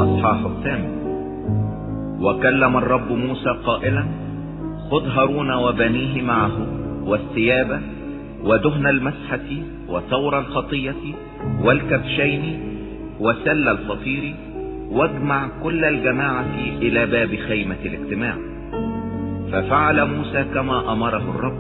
الأصحاح 8. وكلم الرب موسى قائلا: خذ هارون وبنيه معه والثياب ودهن المسحة وثور الخطية والكبشين وسل الفطير، واجمع كل الجماعة إلى باب خيمة الاجتماع. ففعل موسى كما أمره الرب،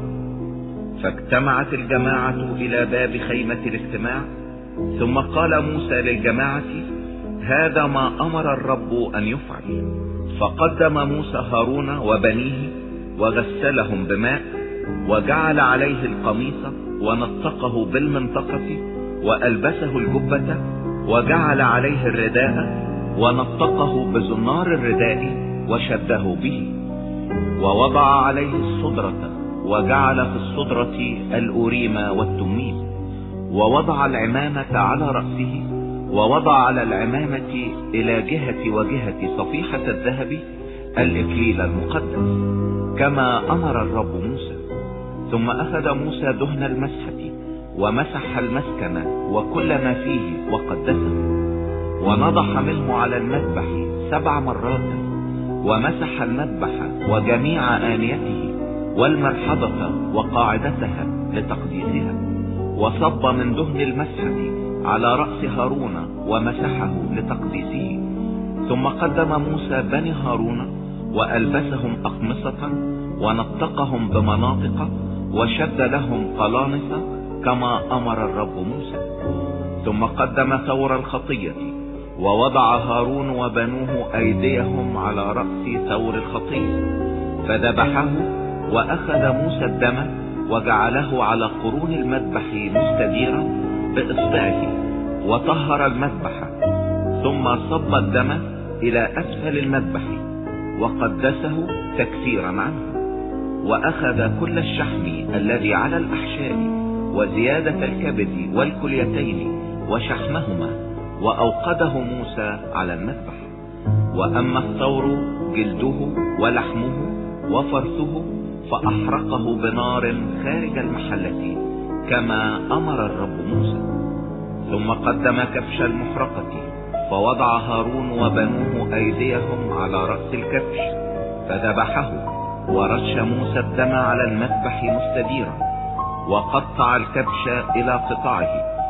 فاجتمعت الجماعة إلى باب خيمة الاجتماع. ثم قال موسى للجماعة: هذا ما أمر الرب أن يفعل. فقدم موسى هارون وبنيه وغسلهم بماء، وجعل عليه القميص ونطقه بالمنطقة، وألبسه الجبة، وجعل عليه الرداء ونطقه بزنار الرداء وشده به، ووضع عليه الصدرة، وجعل في الصدرة الأوريم والتميم، ووضع العمامة على رأسه، ووضع على العمامة إلى جهة وجهة صفيحة الذهب الإكليل المقدس كما أمر الرب موسى. ثم أخذ موسى دهن المسحة ومسح المسكن وكل ما فيه وقدسه، ونضح منه على المذبح 7 مرات، ومسح المذبح وجميع آنيته والمرحضة وقاعدتها لتقديسها، وصب من دهن المسحة على رأس هارون ومسحه لتقديسه. ثم قدم موسى بني هارون وألبسهم أقمصة ونطقهم بمناطق، وشد لهم قلانس كما أمر الرب موسى. ثم قدم ثور الخطية، ووضع هارون وبنوه أيديهم على رأس ثور الخطية، فذبحه. وأخذ موسى الدم وجعله على قرون المذبح مستديرا بإصبعه، وطهر المذبح. ثم صب الدم إلى أسفل المذبح وقدسه تكفيرا عنه. وأخذ كل الشحم الذي على الأحشاء وزيادة الكبد والكليتين وشحمهما، وأوقده موسى على المذبح. وأما الثور جلده ولحمه وفرثه فأحرقه بنار خارج المحلة كما أمر الرب موسى. ثم قدم كبش المحرقة، فوضع هارون وبنوه أيديهم على رأس الكبش فذبحه، ورش موسى الدم على المذبح مستديرا، وقطع الكبش إلى قطعه،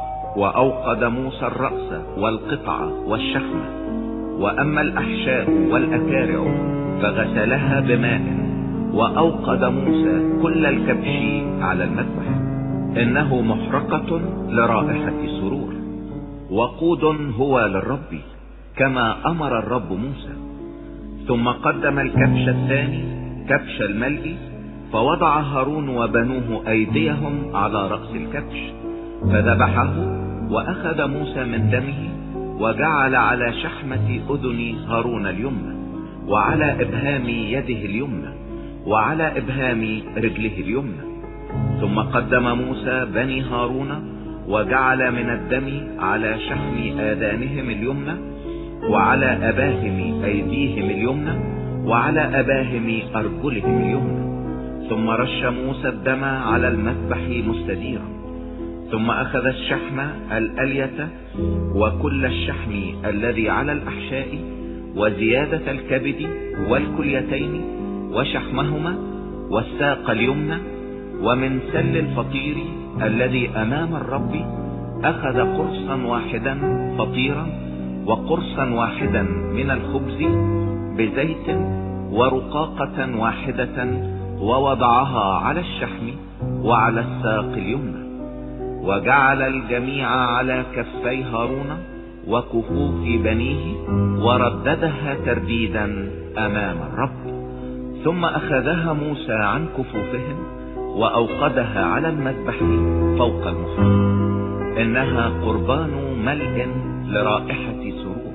وأوقد موسى الرأس والقطع والشحم. وأما الأحشاء والأكارع فغسلها بماء، وأوقد موسى كل الكبش على المذبح، إنه محرقة لرائحة سرور، وقود هو للرب كما أمر الرب موسى. ثم قدم الكبش الثاني كبش الملء، فوضع هارون وبنوه أيديهم على رأس الكبش فذبحه. وأخذ موسى من دمه وجعل على شحمة أذن هارون اليمنى، وعلى إبهام يده اليمنى، وعلى إبهام رجله اليمنى. ثم قدم موسى بني هارون وجعل من الدم على شحم آذانهم اليمنى، وعلى أباهم أيديهم اليمنى، وعلى أباهم أرجلهم اليمنى. ثم رش موسى الدم على المذبح مستديرا. ثم أخذ الشحم الألية وكل الشحم الذي على الأحشاء وزيادة الكبد والكليتين وشحمهما والساق اليمنى، ومن سل الفطير الذي أمام الرب أخذ قرصا واحدا فطيرا، وقرصا واحدا من الخبز بزيت، ورقاقة واحدة، ووضعها على الشحم وعلى الساق اليمنى. وجعل الجميع على كفي هارون وكفوف بنيه، ورددها ترديدا أمام الرب. ثم أخذها موسى عن كفوفهم وأوقدها على المذبح فوق المحرقة، إنها قربان ملء لرائحة سرور،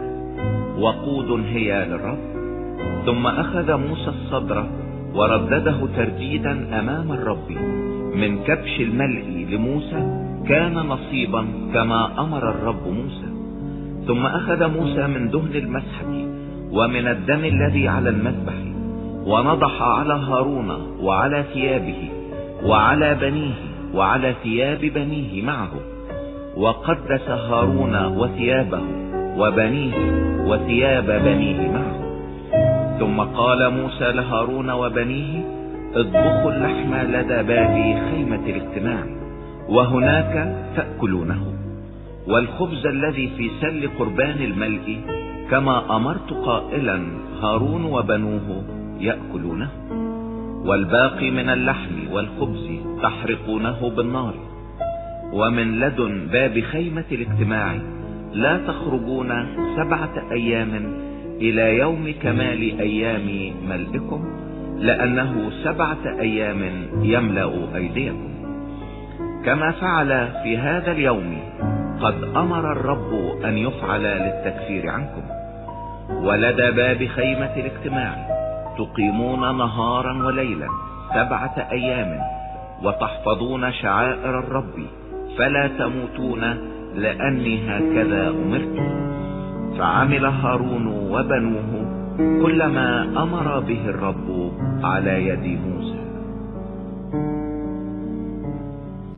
وقود هي للرب. ثم أخذ موسى الصدر وردده ترديدا أمام الرب من كبش الملء لموسى، كان نصيبا كما أمر الرب موسى. ثم أخذ موسى من دهن المسحة ومن الدم الذي على المذبح، ونضح على هارون وعلى ثيابه وعلى بنيه وعلى ثياب بنيه معه، وقدس هارون وثيابه وبنيه وثياب بنيه معه. ثم قال موسى لهارون وبنيه: اطبخوا اللحم لدى باب خيمة الاجتماع وهناك تأكلونه، والخبز الذي في سل قربان الملء كما أمرت قائلا هارون وبنوه يأكلونه، والباقي من اللحم والخبز تحرقونه بالنار. ومن لدن باب خيمة الاجتماع لا تخرجون 7 أيام إلى يوم كمال أيام ملئكم، لأنه 7 أيام يملأ أيديكم. كما فعل في هذا اليوم قد أمر الرب أن يفعل للتكفير عنكم. ولدى باب خيمة الاجتماع تقيمون نهارا وليلا 7 أيام، وتحفظون شعائر الرب فلا تموتون، لأني هكذا أمرت. فعمل هارون وبنوه كل ما أمر به الرب على يد موسى.